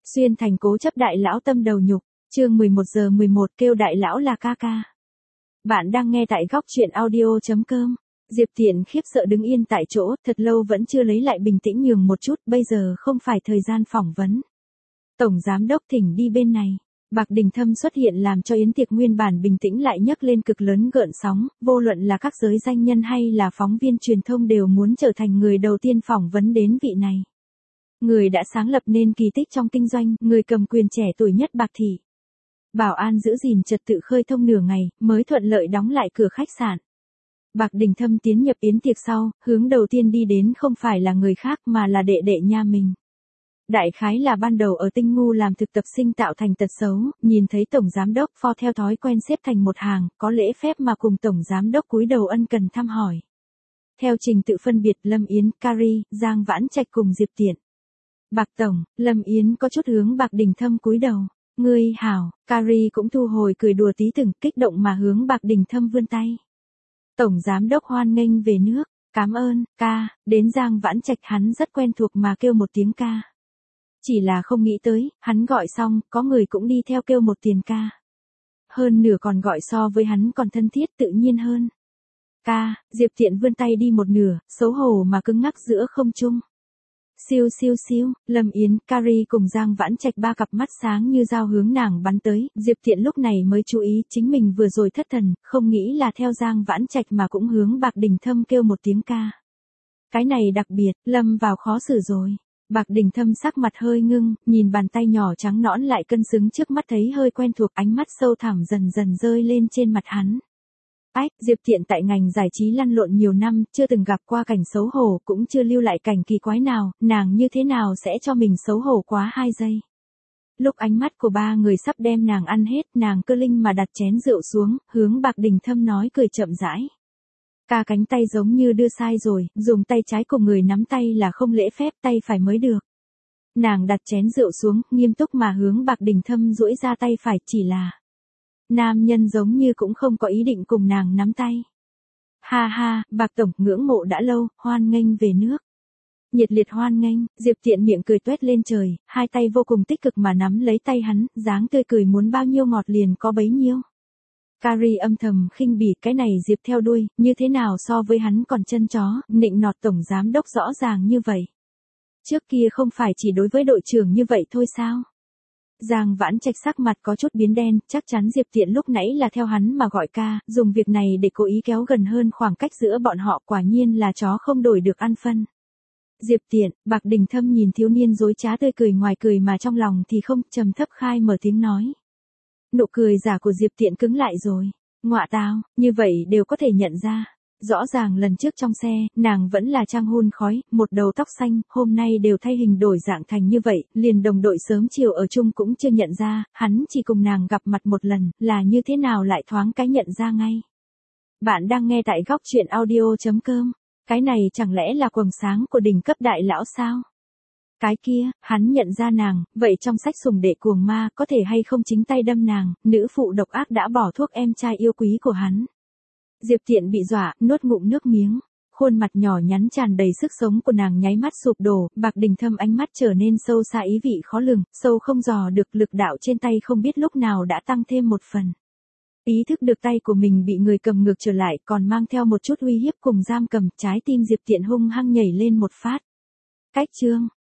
Xuyên thành cố chấp đại lão tâm đầu nhục, chương 11:11 kêu đại lão là ca ca. Bạn đang nghe tại góc truyện audio.com. Diệp Tiện khiếp sợ đứng yên tại chỗ, thật lâu vẫn chưa lấy lại bình tĩnh nhường một chút, bây giờ không phải thời gian phỏng vấn. Tổng giám đốc thỉnh đi bên này. Bạc Đình Thâm xuất hiện làm cho yến tiệc nguyên bản bình tĩnh lại nhấc lên cực lớn gợn sóng, vô luận là các giới danh nhân hay là phóng viên truyền thông đều muốn trở thành người đầu tiên phỏng vấn đến vị này. Người đã sáng lập nên kỳ tích trong kinh doanh, người cầm quyền trẻ tuổi nhất Bạc thị. Bảo an giữ gìn trật tự khơi thông nửa ngày, mới thuận lợi đóng lại cửa khách sạn. Bạc Đình Thâm tiến nhập yến tiệc sau, hướng đầu tiên đi đến không phải là người khác mà là đệ đệ nha mình. Đại khái là ban đầu ở Tinh Ngu làm thực tập sinh tạo thành tật xấu, nhìn thấy tổng giám đốc Pho theo thói quen xếp thành một hàng, có lễ phép mà cùng tổng giám đốc cúi đầu ân cần thăm hỏi. Theo trình tự phân biệt Lâm Yến, Carrie, Giang Vãn Trạch cùng Diệp Tiện. Bạc tổng, Lâm Yến có chút hướng Bạc Đình Thâm cúi đầu. Ngươi hảo, Carrie cũng thu hồi cười đùa tí từng kích động mà hướng Bạc Đình Thâm vươn tay. Tổng giám đốc hoan nghênh về nước, cảm ơn, ca, đến Giang Vãn Trạch hắn rất quen thuộc mà kêu một tiếng ca. Chỉ là không nghĩ tới, hắn gọi xong, có người cũng đi theo kêu một tiếng ca. Hơn nửa còn gọi so với hắn còn thân thiết tự nhiên hơn. Ca, Diệp Tiện vươn tay đi một nửa, xấu hổ mà cứng ngắc giữa không trung. Siêu siêu siêu, Lâm Yến, Carrie cùng Giang Vãn Trạch ba cặp mắt sáng như dao hướng nàng bắn tới, Diệp Tiện lúc này mới chú ý chính mình vừa rồi thất thần, không nghĩ là theo Giang Vãn Trạch mà cũng hướng Bạc Đình Thâm kêu một tiếng ca. Cái này đặc biệt, Lâm vào khó xử rồi. Bạc Đình Thâm sắc mặt hơi ngưng, nhìn bàn tay nhỏ trắng nõn lại cân xứng trước mắt thấy hơi quen thuộc, ánh mắt sâu thẳm dần dần rơi lên trên mặt hắn. Ách, Diệp Tiện tại ngành giải trí lăn lộn nhiều năm, chưa từng gặp qua cảnh xấu hổ, cũng chưa lưu lại cảnh kỳ quái nào, nàng như thế nào sẽ cho mình xấu hổ quá 2 giây. Lúc ánh mắt của ba người sắp đem nàng ăn hết, nàng cơ linh mà đặt chén rượu xuống, hướng Bạc Đình Thâm nói cười chậm rãi. Ca cánh tay giống như đưa sai rồi, dùng tay trái cùng người nắm tay là không lễ phép, tay phải mới được. Nàng đặt chén rượu xuống, nghiêm túc mà hướng Bạc Đình Thâm duỗi ra tay phải, chỉ là nam nhân giống như cũng không có ý định cùng nàng nắm tay. Ha ha, Bạc tổng, ngưỡng mộ đã lâu, hoan nghênh về nước. Nhiệt liệt hoan nghênh, Diệp Tiện miệng cười tuét lên trời, hai tay vô cùng tích cực mà nắm lấy tay hắn, dáng tươi cười muốn bao nhiêu ngọt liền có bấy nhiêu. Carrie âm thầm khinh bỉ, cái này Diệp theo đuôi, như thế nào so với hắn còn chân chó, nịnh nọt tổng giám đốc rõ ràng như vậy. Trước kia không phải chỉ đối với đội trưởng như vậy thôi sao? Giang Vãn Trạch sắc mặt có chút biến đen, chắc chắn Diệp Tiện lúc nãy là theo hắn mà gọi ca, dùng việc này để cố ý kéo gần hơn khoảng cách giữa bọn họ, quả nhiên là chó không đổi được ăn phân. Diệp Tiện, Bạc Đình Thâm nhìn thiếu niên dối trá tươi cười ngoài cười mà trong lòng thì không, trầm thấp khai mở tiếng nói. Nụ cười giả của Diệp Tiện cứng lại rồi. Ngọa tào, như vậy đều có thể nhận ra. Rõ ràng lần trước trong xe, nàng vẫn là trang hun khói, một đầu tóc xanh, hôm nay đều thay hình đổi dạng thành như vậy, liền đồng đội sớm chiều ở chung cũng chưa nhận ra, hắn chỉ cùng nàng gặp mặt một lần, là như thế nào lại thoáng cái nhận ra ngay. Bạn đang nghe tại góc truyện audio.com, cái này chẳng lẽ là quầng sáng của đỉnh cấp đại lão sao? Cái kia, hắn nhận ra nàng, vậy trong sách sùng đệ cuồng ma có thể hay không chính tay đâm nàng, nữ phụ độc ác đã bỏ thuốc em trai yêu quý của hắn. Diệp Tiện bị dọa, nuốt ngụm nước miếng. Khuôn mặt nhỏ nhắn tràn đầy sức sống của nàng nháy mắt sụp đổ, Bạc Đình Thâm ánh mắt trở nên sâu xa ý vị khó lường, sâu không dò được, lực đạo trên tay không biết lúc nào đã tăng thêm một phần. Ý thức được tay của mình bị người cầm ngược trở lại, còn mang theo một chút uy hiếp cùng giam cầm, trái tim Diệp Tiện hung hăng nhảy lên một phát. Cách chương,